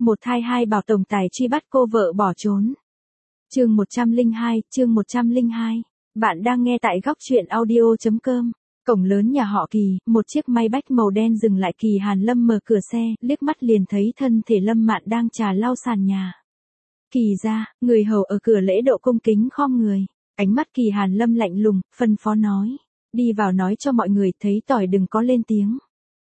Một thai hai bảo tổng tài truy bắt cô vợ bỏ trốn. Chương 102. Bạn đang nghe tại góc truyện audio.com. Cổng lớn nhà họ Kỳ, một chiếc Maybach màu đen dừng lại. Kỳ Hàn Lâm mở cửa xe, liếc mắt liền thấy thân thể Lâm Mạn đang trà lau sàn nhà. Kỳ gia, người hầu ở cửa lễ độ cung kính khom người. Ánh mắt Kỳ Hàn Lâm lạnh lùng, phân phó nói. Đi vào nói cho mọi người thấy tỏi đừng có lên tiếng.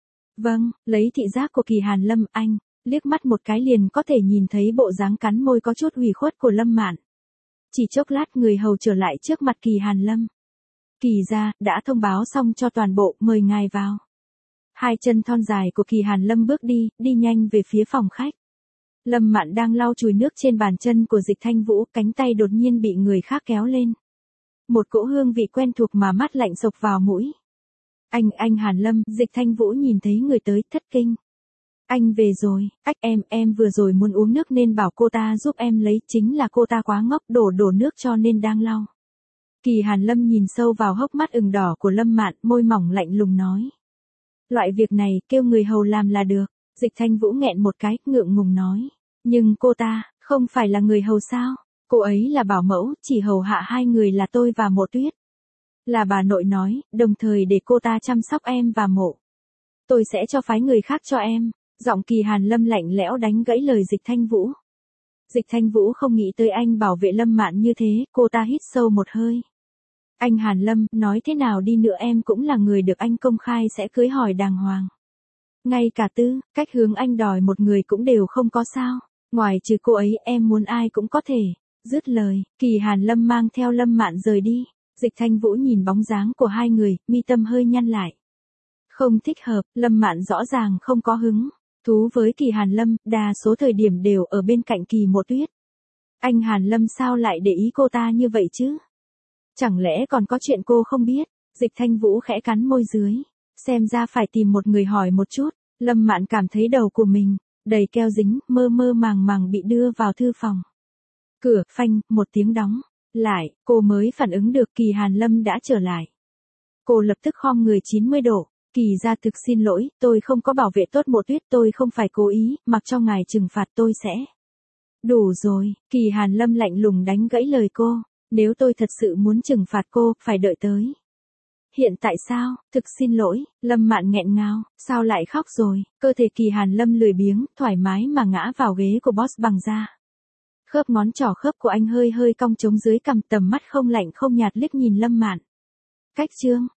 Vâng, lấy thị giác của Kỳ Hàn Lâm, anh liếc mắt một cái liền có thể nhìn thấy bộ dáng cắn môi có chút ủy khuất của Lâm Mạn. Chỉ chốc lát người hầu trở lại trước mặt Kỳ Hàn Lâm. Kỳ gia, đã thông báo xong cho toàn bộ, mời ngài vào. Hai chân thon dài của Kỳ Hàn Lâm bước đi nhanh về phía phòng khách. Lâm Mạn đang lau chùi nước trên bàn chân của Dịch Thanh Vũ, cánh tay đột nhiên bị người khác kéo lên. Một cỗ hương vị quen thuộc mà mát lạnh xộc vào mũi. Anh Hàn Lâm, Dịch Thanh Vũ nhìn thấy người tới, thất kinh. Anh về rồi, em vừa rồi muốn uống nước nên bảo cô ta giúp em lấy, chính là cô ta quá ngốc đổ nước cho nên đang lau. Kỳ Hàn Lâm nhìn sâu vào hốc mắt ửng đỏ của Lâm Mạn, môi mỏng lạnh lùng nói. Loại việc này kêu người hầu làm là được. Dịch Thanh Vũ nghẹn một cái, ngượng ngùng nói. Nhưng cô ta, không phải là người hầu sao? Cô ấy là bảo mẫu, chỉ hầu hạ hai người là tôi và Mộ Tuyết. Là bà nội nói, đồng thời để cô ta chăm sóc em và Mộ. Tôi sẽ cho phái người khác cho em. Giọng Kỳ Hàn Lâm lạnh lẽo đánh gãy lời Dịch Thanh Vũ. Dịch Thanh Vũ không nghĩ tới anh bảo vệ Lâm Mạn như thế, cô ta hít sâu một hơi. Anh Hàn Lâm, nói thế nào đi nữa em cũng là người được anh công khai sẽ cưới hỏi đàng hoàng. Ngay cả cách hướng anh đòi một người cũng đều không có sao. Ngoài trừ cô ấy em muốn ai cũng có thể. Dứt lời, Kỳ Hàn Lâm mang theo Lâm Mạn rời đi. Dịch Thanh Vũ nhìn bóng dáng của hai người, mi tâm hơi nhăn lại. Không thích hợp, Lâm Mạn rõ ràng không có hứng thú với Kỳ Hàn Lâm, đa số thời điểm đều ở bên cạnh Kỳ Mộ Tuyết. Anh Hàn Lâm sao lại để ý cô ta như vậy chứ? Chẳng lẽ còn có chuyện cô không biết? Dịch Thanh Vũ khẽ cắn môi dưới. Xem ra phải tìm một người hỏi một chút. Lâm Mạn cảm thấy đầu của mình đầy keo dính, mơ màng bị đưa vào thư phòng. Cửa phanh, một tiếng đóng lại, cô mới phản ứng được Kỳ Hàn Lâm đã trở lại. Cô lập tức khom người 90 độ. Kỳ gia thực xin lỗi, tôi không có bảo vệ tốt Mộ Tuyết, tôi không phải cố ý, mặc cho ngài trừng phạt tôi sẽ. Đủ rồi, Kỳ Hàn Lâm lạnh lùng đánh gãy lời cô. Nếu tôi thật sự muốn trừng phạt cô, phải đợi tới. Hiện tại sao, thực xin lỗi, Lâm Mạn nghẹn ngào, sao lại khóc rồi, cơ thể Kỳ Hàn Lâm lười biếng, thoải mái mà ngã vào ghế của boss bằng da. Khớp ngón trỏ khớp của anh hơi cong trống dưới cằm, tầm mắt không lạnh không nhạt liếc nhìn Lâm Mạn. Cách chương